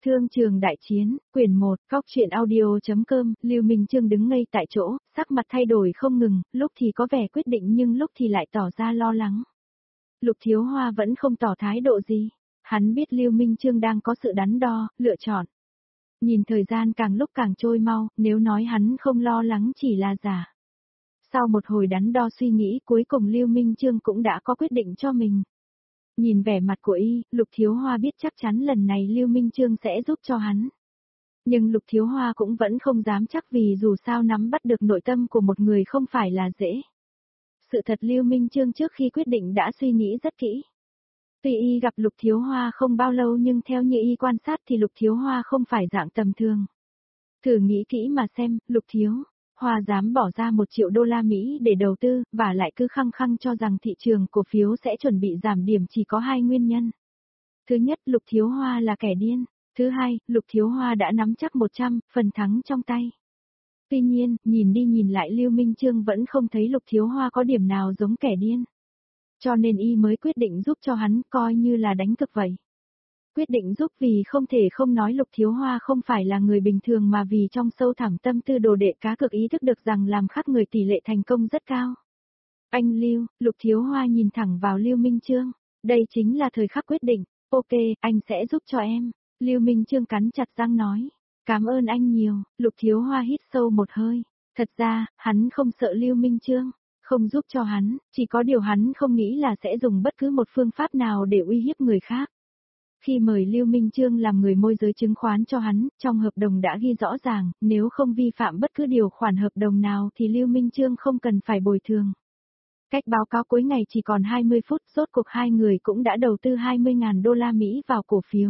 Thương trường đại chiến, quyển 1, Cóc truyện audio.com, Lưu Minh Chương đứng ngây tại chỗ, sắc mặt thay đổi không ngừng, lúc thì có vẻ quyết định nhưng lúc thì lại tỏ ra lo lắng. Lục Thiếu Hoa vẫn không tỏ thái độ gì. Hắn biết Lưu Minh Chương đang có sự đắn đo, lựa chọn. Nhìn thời gian càng lúc càng trôi mau, nếu nói hắn không lo lắng chỉ là giả. Sau một hồi đắn đo suy nghĩ cuối cùng Lưu Minh Chương cũng đã có quyết định cho mình. Nhìn vẻ mặt của y, Lục Thiếu Hoa biết chắc chắn lần này Lưu Minh Chương sẽ giúp cho hắn. Nhưng Lục Thiếu Hoa cũng vẫn không dám chắc vì dù sao nắm bắt được nội tâm của một người không phải là dễ. Sự thật Lưu Minh Chương trước khi quyết định đã suy nghĩ rất kỹ. Tuy y gặp Lục Thiếu Hoa không bao lâu nhưng theo như y quan sát thì Lục Thiếu Hoa không phải dạng tầm thường. Thử nghĩ kỹ mà xem, Lục Thiếu Hoa dám bỏ ra 1 triệu đô la Mỹ để đầu tư, và lại cứ khăng khăng cho rằng thị trường cổ phiếu sẽ chuẩn bị giảm điểm chỉ có 2 nguyên nhân. Thứ nhất, Lục Thiếu Hoa là kẻ điên. Thứ hai, Lục Thiếu Hoa đã nắm chắc 100% thắng trong tay. Tuy nhiên, nhìn đi nhìn lại Lưu Minh Chương vẫn không thấy Lục Thiếu Hoa có điểm nào giống kẻ điên. Cho nên y mới quyết định giúp cho hắn, coi như là đánh cược vậy. Quyết định giúp vì không thể không nói Lục Thiếu Hoa không phải là người bình thường mà vì trong sâu thẳm tâm tư đồ đệ cá cược ý thức được rằng làm khác người tỷ lệ thành công rất cao. Anh Lưu, Lục Thiếu Hoa nhìn thẳng vào Lưu Minh Chương, đây chính là thời khắc quyết định, ok, anh sẽ giúp cho em. Lưu Minh Chương cắn chặt răng nói, cảm ơn anh nhiều. Lục Thiếu Hoa hít sâu một hơi, thật ra, hắn không sợ Lưu Minh Chương, không giúp cho hắn, chỉ có điều hắn không nghĩ là sẽ dùng bất cứ một phương pháp nào để uy hiếp người khác. Khi mời Lưu Minh Chương làm người môi giới chứng khoán cho hắn, trong hợp đồng đã ghi rõ ràng, nếu không vi phạm bất cứ điều khoản hợp đồng nào thì Lưu Minh Chương không cần phải bồi thường. Cách báo cáo cuối ngày chỉ còn 20 phút, rốt cuộc hai người cũng đã đầu tư 20.000 đô la Mỹ vào cổ phiếu.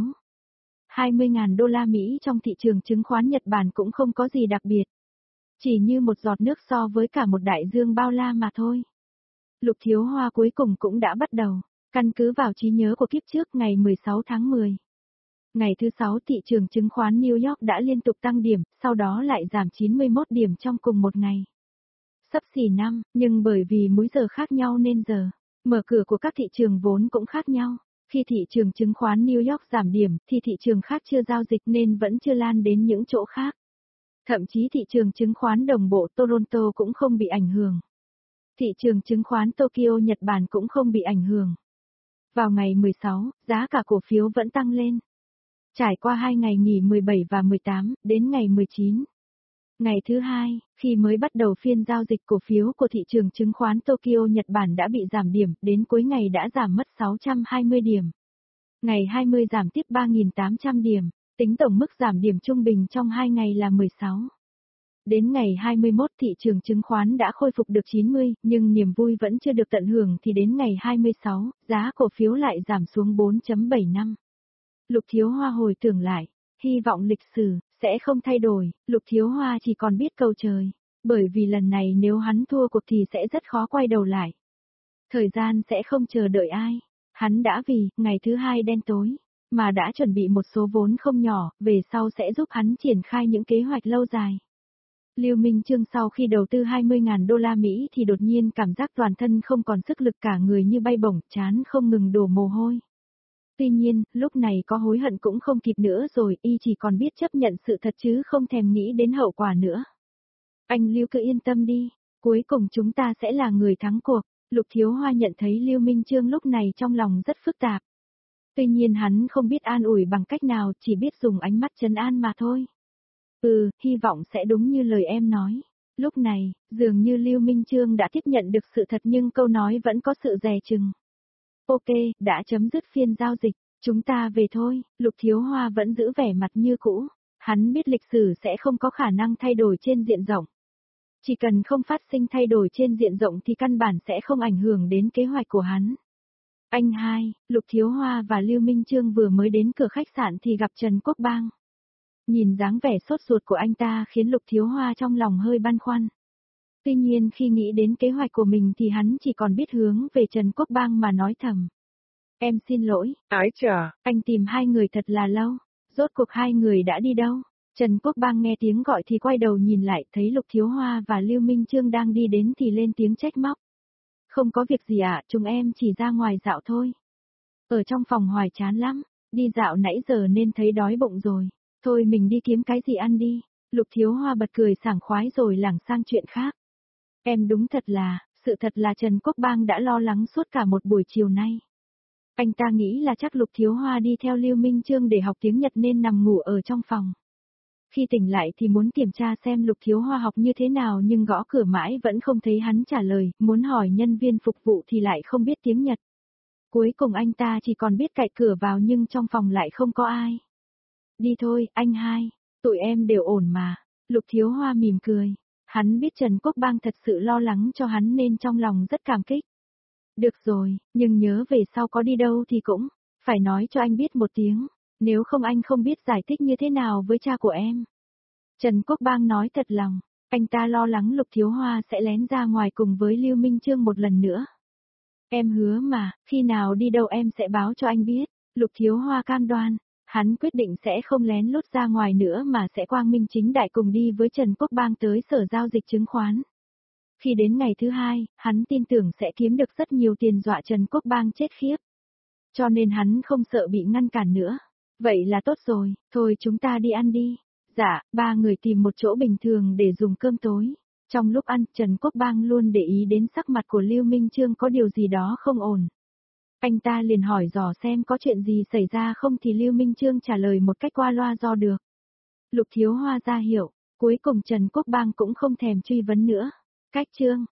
20.000 đô la Mỹ trong thị trường chứng khoán Nhật Bản cũng không có gì đặc biệt. Chỉ như một giọt nước so với cả một đại dương bao la mà thôi. Lục Thiếu Hoa cuối cùng cũng đã bắt đầu. Căn cứ vào trí nhớ của kiếp trước ngày 16 tháng 10. Ngày thứ 6 thị trường chứng khoán New York đã liên tục tăng điểm, sau đó lại giảm 91 điểm trong cùng một ngày. Sắp xỉ 5, nhưng bởi vì múi giờ khác nhau nên giờ mở cửa của các thị trường vốn cũng khác nhau. Khi thị trường chứng khoán New York giảm điểm thì thị trường khác chưa giao dịch nên vẫn chưa lan đến những chỗ khác. Thậm chí thị trường chứng khoán đồng bộ Toronto cũng không bị ảnh hưởng. Thị trường chứng khoán Tokyo Nhật Bản cũng không bị ảnh hưởng. Vào ngày 16, giá cả cổ phiếu vẫn tăng lên. Trải qua 2 ngày nghỉ 17 và 18, đến ngày 19. Ngày thứ 2, khi mới bắt đầu phiên giao dịch cổ phiếu của thị trường chứng khoán Tokyo Nhật Bản đã bị giảm điểm, đến cuối ngày đã giảm mất 620 điểm. Ngày 20 giảm tiếp 3.800 điểm, tính tổng mức giảm điểm trung bình trong 2 ngày là 16. Đến ngày 21 thị trường chứng khoán đã khôi phục được 90, nhưng niềm vui vẫn chưa được tận hưởng thì đến ngày 26, giá cổ phiếu lại giảm xuống 4.75. Lục Thiếu Hoa hồi tưởng lại, hy vọng lịch sử sẽ không thay đổi, Lục Thiếu Hoa chỉ còn biết cầu trời, bởi vì lần này nếu hắn thua cuộc thì sẽ rất khó quay đầu lại. Thời gian sẽ không chờ đợi ai, hắn đã vì ngày thứ 2 đen tối mà đã chuẩn bị một số vốn không nhỏ, về sau sẽ giúp hắn triển khai những kế hoạch lâu dài. Lưu Minh Chương sau khi đầu tư 20.000 đô la Mỹ thì đột nhiên cảm giác toàn thân không còn sức lực, cả người như bay bổng, trán không ngừng đổ mồ hôi. Tuy nhiên, lúc này có hối hận cũng không kịp nữa rồi, y chỉ còn biết chấp nhận sự thật chứ không thèm nghĩ đến hậu quả nữa. Anh Lưu cứ yên tâm đi, cuối cùng chúng ta sẽ là người thắng cuộc. Lục Thiếu Hoa nhận thấy Lưu Minh Chương lúc này trong lòng rất phức tạp. Tuy nhiên hắn không biết an ủi bằng cách nào, chỉ biết dùng ánh mắt trấn an mà thôi. Hy vọng sẽ đúng như lời em nói. Lúc này, dường như Lưu Minh Chương đã tiếp nhận được sự thật nhưng câu nói vẫn có sự dè chừng. Ok, đã chấm dứt phiên giao dịch, chúng ta về thôi. Lục Thiếu Hoa vẫn giữ vẻ mặt như cũ. Hắn biết lịch sử sẽ không có khả năng thay đổi trên diện rộng. Chỉ cần không phát sinh thay đổi trên diện rộng thì căn bản sẽ không ảnh hưởng đến kế hoạch của hắn. Anh hai, Lục Thiếu Hoa và Lưu Minh Chương vừa mới đến cửa khách sạn thì gặp Trần Quốc Bang. Nhìn dáng vẻ sốt ruột của anh ta khiến Lục Thiếu Hoa trong lòng hơi băn khoăn. Tuy nhiên khi nghĩ đến kế hoạch của mình thì hắn chỉ còn biết hướng về Trần Quốc Bang mà nói thầm. Em xin lỗi, ái chà, anh tìm hai người thật là lâu, rốt cuộc hai người đã đi đâu? Trần Quốc Bang nghe tiếng gọi thì quay đầu nhìn lại thấy Lục Thiếu Hoa và Lưu Minh Chương đang đi đến thì lên tiếng trách móc. Không có việc gì ạ, chúng em chỉ ra ngoài dạo thôi. Ở trong phòng hoài chán lắm, Đi dạo nãy giờ nên thấy đói bụng rồi. Thôi mình đi kiếm cái gì ăn đi. Lục Thiếu Hoa bật cười sảng khoái rồi lảng sang chuyện khác. Em đúng thật là, sự thật là Trần Quốc Bang đã lo lắng suốt cả một buổi chiều nay. Anh ta nghĩ là chắc Lục Thiếu Hoa đi theo Lưu Minh Chương để học tiếng Nhật nên nằm ngủ ở trong phòng. Khi tỉnh lại thì muốn kiểm tra xem Lục Thiếu Hoa học như thế nào nhưng gõ cửa mãi vẫn không thấy hắn trả lời, muốn hỏi nhân viên phục vụ thì lại không biết tiếng Nhật. Cuối cùng anh ta chỉ còn biết cạy cửa vào nhưng trong phòng lại không có ai. Đi thôi, anh hai, tụi em đều ổn mà. Lục Thiếu Hoa mỉm cười. Hắn biết Trần Quốc Bang thật sự lo lắng cho hắn nên trong lòng rất cảm kích. Được rồi, nhưng nhớ về sau có đi đâu thì cũng phải nói cho anh biết một tiếng, nếu không anh không biết giải thích như thế nào với cha của em. Trần Quốc Bang nói thật lòng, anh ta lo lắng Lục Thiếu Hoa sẽ lén ra ngoài cùng với Lưu Minh Chương một lần nữa. Em hứa mà, khi nào đi đâu em sẽ báo cho anh biết. Lục Thiếu Hoa cam đoan, hắn quyết định sẽ không lén lút ra ngoài nữa mà sẽ quang minh chính đại cùng đi với Trần Quốc Bang tới sở giao dịch chứng khoán. Khi đến ngày thứ hai, hắn tin tưởng sẽ kiếm được rất nhiều tiền dọa Trần Quốc Bang chết khiếp. Cho nên hắn không sợ bị ngăn cản nữa. Vậy là tốt rồi, thôi chúng ta đi ăn đi. Dạ, ba người tìm một chỗ bình thường để dùng cơm tối. Trong lúc ăn, Trần Quốc Bang luôn để ý đến sắc mặt của Lưu Minh Chương có điều gì đó không ổn. Anh ta liền hỏi dò xem có chuyện gì xảy ra không thì Lưu Minh Chương trả lời một cách qua loa do được. Lục Thiếu Hoa ra hiệu, cuối cùng Trần Quốc Bang cũng không thèm truy vấn nữa. Cách chương